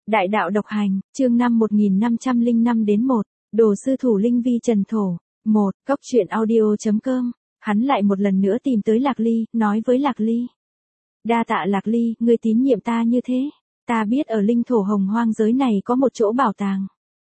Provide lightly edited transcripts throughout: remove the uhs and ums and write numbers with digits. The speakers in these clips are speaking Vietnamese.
Đại đạo độc hành, chương 5 1505 đến 1, Đồ sư thủ linh vi trần thổ. 1. Cốc truyện audio.com. Hắn lại một lần nữa tìm tới Lạc Ly, nói với Lạc Ly. Đa tạ Lạc Ly, ngươi tín nhiệm ta như thế. Ta biết ở linh thổ hồng hoang giới này có một chỗ bảo tàng.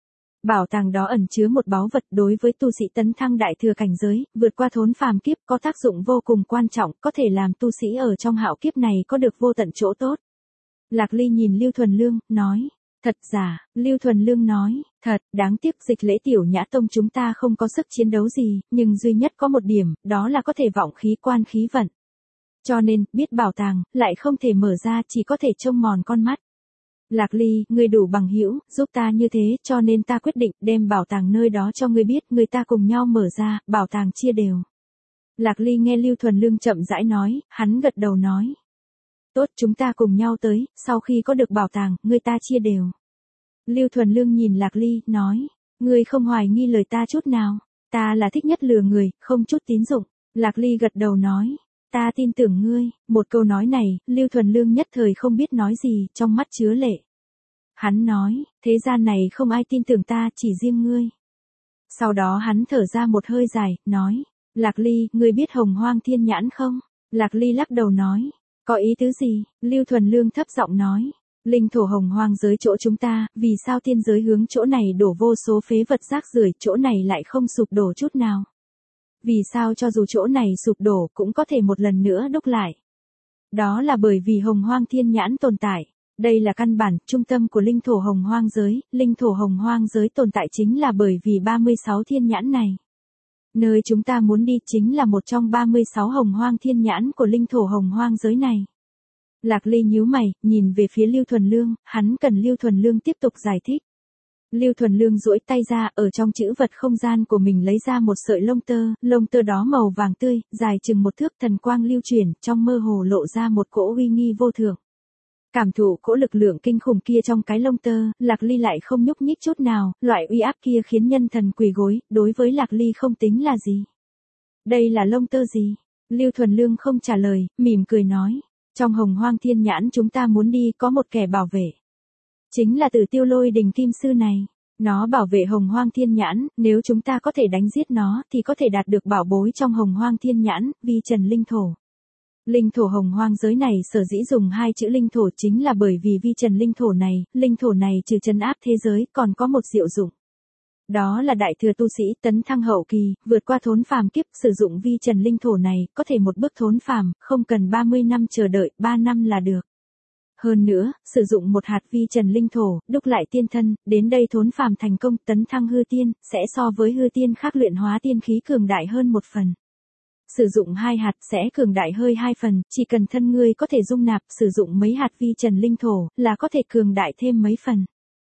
Bảo tàng đó ẩn chứa một báu vật đối với tu sĩ tấn thăng đại thừa cảnh giới, vượt qua thốn phàm kiếp có tác dụng vô cùng quan trọng, có thể làm tu sĩ ở trong hạo kiếp này có được vô tận chỗ tốt. Lạc Ly nhìn Lưu Thuần Lương, nói. Thật giả, Lưu Thuần Lương nói, thật, đáng tiếc Dịch Lễ Tiểu Nhã Tông chúng ta không có sức chiến đấu gì, nhưng duy nhất có một điểm, đó là có thể vọng khí quan khí vận. Cho nên, biết bảo tàng, lại không thể mở ra, chỉ có thể trông mòn con mắt. Lạc Ly, ngươi đủ bằng hữu, giúp ta như thế, cho nên ta quyết định đem bảo tàng nơi đó cho ngươi biết, người ta cùng nhau mở ra, bảo tàng chia đều. Lạc Ly nghe Lưu Thuần Lương chậm rãi nói, hắn gật đầu nói. Tốt, chúng ta cùng nhau tới, sau khi có được bảo tàng, người ta chia đều. Lưu Thuần Lương nhìn Lạc Ly, nói, ngươi không hoài nghi lời ta chút nào, ta là thích nhất lừa người, không chút tín dụng. Lạc Ly gật đầu nói, ta tin tưởng ngươi. Một câu nói này, Lưu Thuần Lương nhất thời không biết nói gì, trong mắt chứa lệ. Hắn nói, thế gian này không ai tin tưởng ta, chỉ riêng ngươi. Sau đó hắn thở ra một hơi dài, nói, Lạc Ly, ngươi biết Hồng Hoang Thiên Nhãn không? Lạc Ly lắc đầu nói, có ý tứ gì? Lưu Thuần Lương thấp giọng nói, linh thổ hồng hoang giới chỗ chúng ta, vì sao tiên giới hướng chỗ này đổ vô số phế vật rác rưởi, chỗ này lại không sụp đổ chút nào? Vì sao cho dù chỗ này sụp đổ cũng có thể một lần nữa đúc lại? Đó là bởi vì Hồng Hoang Thiên Nhãn tồn tại. Đây là căn bản, trung tâm của linh thổ hồng hoang giới. Linh thổ hồng hoang giới tồn tại chính là bởi vì 36 thiên nhãn này. Nơi chúng ta muốn đi chính là một trong 36 hồng hoang thiên nhãn của linh thổ hồng hoang giới này. Lạc Ly nhíu mày, nhìn về phía Lưu Thuần Lương, hắn cần Lưu Thuần Lương tiếp tục giải thích. Lưu Thuần Lương duỗi tay ra, ở trong trữ vật không gian của mình lấy ra một sợi lông tơ đó màu vàng tươi, dài chừng một thước, thần quang lưu chuyển, trong mơ hồ lộ ra một cỗ uy nghi vô thượng. Cảm thụ cỗ lực lượng kinh khủng kia trong cái lông tơ, Lạc Ly lại không nhúc nhích chút nào, loại uy áp kia khiến nhân thần quỳ gối, đối với Lạc Ly không tính là gì. Đây là lông tơ gì? Lưu Thuần Lương không trả lời, mỉm cười nói, trong Hồng Hoang Thiên Nhãn chúng ta muốn đi có một kẻ bảo vệ. Chính là Tử Tiêu Lôi Đình Kim Sư này. Nó bảo vệ Hồng Hoang Thiên Nhãn, nếu chúng ta có thể đánh giết nó thì có thể đạt được bảo bối trong Hồng Hoang Thiên Nhãn, vi trần linh thổ. Linh thổ hồng hoang giới này sở dĩ dùng hai chữ linh thổ chính là bởi vì vi trần linh thổ này trừ trấn áp thế giới còn có một diệu dụng. Đó là đại thừa tu sĩ tấn thăng hậu kỳ, vượt qua thốn phàm kiếp, sử dụng vi trần linh thổ này, có thể một bước thốn phàm, không cần 30 năm chờ đợi, 3 năm là được. Hơn nữa, sử dụng một hạt vi trần linh thổ, đúc lại tiên thân, đến đây thốn phàm thành công, tấn thăng hư tiên, sẽ so với hư tiên khác luyện hóa tiên khí cường đại hơn một phần. Sử dụng 2 hạt sẽ cường đại hơi 2 phần, chỉ cần thân ngươi có thể dung nạp, sử dụng mấy hạt vi trần linh thổ, là có thể cường đại thêm mấy phần.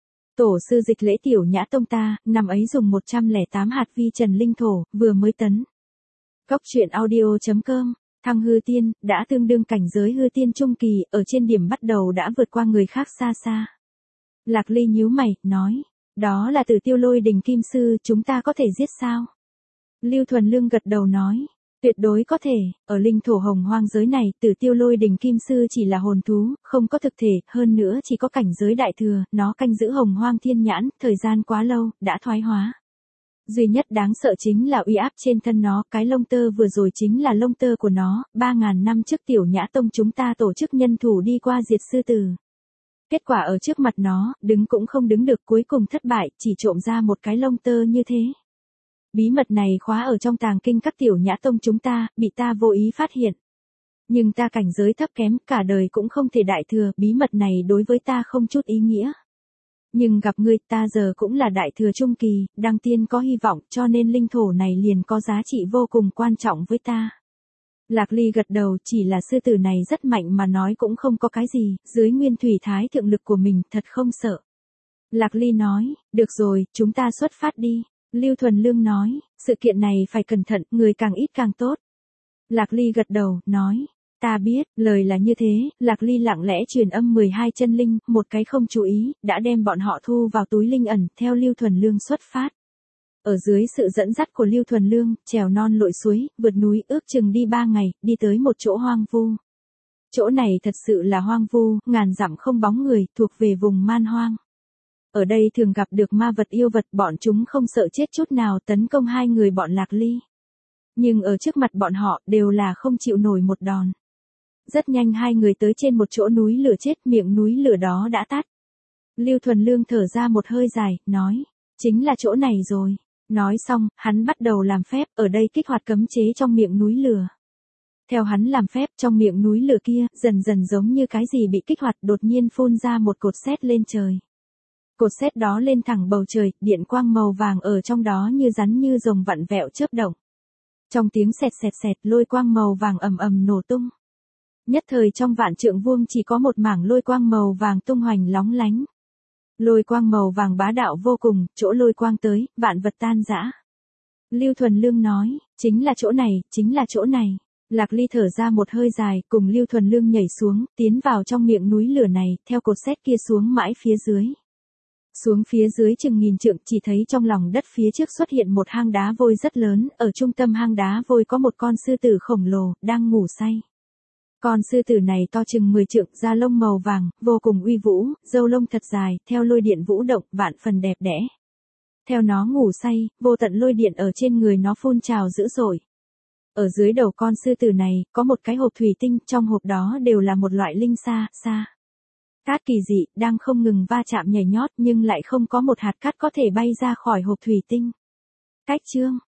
Tổ sư Dịch Lễ Tiểu Nhã Tông ta, năm ấy dùng 108 hạt vi trần linh thổ, vừa mới tấn. Cốc truyện audio.com. Thăng hư tiên, đã tương đương cảnh giới hư tiên trung kỳ, ở trên điểm bắt đầu đã vượt qua người khác xa xa. Lạc Ly nhíu mày, nói, đó là Tử Tiêu Lôi Đình Kim Sư, chúng ta có thể giết sao? Lưu Thuần Lương gật đầu nói, tuyệt đối có thể, ở linh thổ hồng hoang giới này, Tử Tiêu Lôi Đình Kim Sư chỉ là hồn thú, không có thực thể, hơn nữa chỉ có cảnh giới đại thừa, nó canh giữ Hồng Hoang Thiên Nhãn, thời gian quá lâu, đã thoái hóa. Duy nhất đáng sợ chính là uy áp trên thân nó, cái lông tơ vừa rồi chính là lông tơ của nó, 3.000 năm trước Tiểu Nhã Tông chúng ta tổ chức nhân thủ đi qua diệt sư tử. Kết quả ở trước mặt nó, đứng cũng không đứng được, cuối cùng thất bại, chỉ trộm ra một cái lông tơ như thế. Bí mật này khóa ở trong tàng kinh các Tiểu Nhã Tông chúng ta, bị ta vô ý phát hiện. Nhưng ta cảnh giới thấp kém, cả đời cũng không thể đại thừa, bí mật này đối với ta không chút ý nghĩa. Nhưng gặp ngươi, ta giờ cũng là đại thừa trung kỳ, đăng tiên có hy vọng, cho nên linh thổ này liền có giá trị vô cùng quan trọng với ta. Lạc Ly gật đầu, chỉ là sư tử này rất mạnh mà nói cũng không có cái gì, dưới nguyên thủy thái thượng lực của mình, thật không sợ. Lạc Ly nói, được rồi, chúng ta xuất phát đi. Lưu Thuần Lương nói, sự kiện này phải cẩn thận, người càng ít càng tốt. Lạc Ly gật đầu, nói, ta biết, lời là như thế, Lạc Ly lặng lẽ truyền âm 12 chân linh, một cái không chú ý, đã đem bọn họ thu vào túi linh ẩn, theo Lưu Thuần Lương xuất phát. Ở dưới sự dẫn dắt của Lưu Thuần Lương, trèo non lội suối, vượt núi, ước chừng đi 3 ngày, đi tới một chỗ hoang vu. Chỗ này thật sự là hoang vu, ngàn dặm không bóng người, thuộc về vùng man hoang. Ở đây thường gặp được ma vật yêu vật, bọn chúng không sợ chết chút nào tấn công hai người bọn Lạc Ly. Nhưng ở trước mặt bọn họ đều là không chịu nổi một đòn. Rất nhanh hai người tới trên một chỗ núi lửa chết, miệng núi lửa đó đã tắt. Lưu Thuần Lương thở ra một hơi dài, nói, chính là chỗ này rồi. Nói xong, hắn bắt đầu làm phép, ở đây kích hoạt cấm chế trong miệng núi lửa. Theo hắn làm phép, trong miệng núi lửa kia, dần dần giống như cái gì bị kích hoạt, đột nhiên phun ra một cột sét lên trời. Cột sét đó lên thẳng bầu trời, điện quang màu vàng ở trong đó như rắn như rồng vặn vẹo chớp động. Trong tiếng sẹt sẹt sẹt, lôi quang màu vàng ầm ầm nổ tung. Nhất thời trong vạn trượng vuông chỉ có một mảng lôi quang màu vàng tung hoành lóng lánh. Lôi quang màu vàng bá đạo vô cùng, chỗ lôi quang tới, vạn vật tan rã. Lưu Thuần Lương nói, chính là chỗ này, chính là chỗ này. Lạc Ly thở ra một hơi dài, cùng Lưu Thuần Lương nhảy xuống, tiến vào trong miệng núi lửa này, theo cột sét kia xuống mãi phía dưới. Xuống phía dưới chừng nghìn trượng, chỉ thấy trong lòng đất phía trước xuất hiện một hang đá vôi rất lớn, ở trung tâm hang đá vôi có một con sư tử khổng lồ, đang ngủ say. Con sư tử này to chừng 10 trượng, da lông màu vàng, vô cùng uy vũ, râu lông thật dài, theo lôi điện vũ động, vạn phần đẹp đẽ. Theo nó ngủ say, vô tận lôi điện ở trên người nó phun trào dữ dội. Ở dưới đầu con sư tử này, có một cái hộp thủy tinh, trong hộp đó đều là một loại linh sa. Cát kỳ dị, đang không ngừng va chạm nhảy nhót nhưng lại không có một hạt cát có thể bay ra khỏi hộp thủy tinh. Cách chương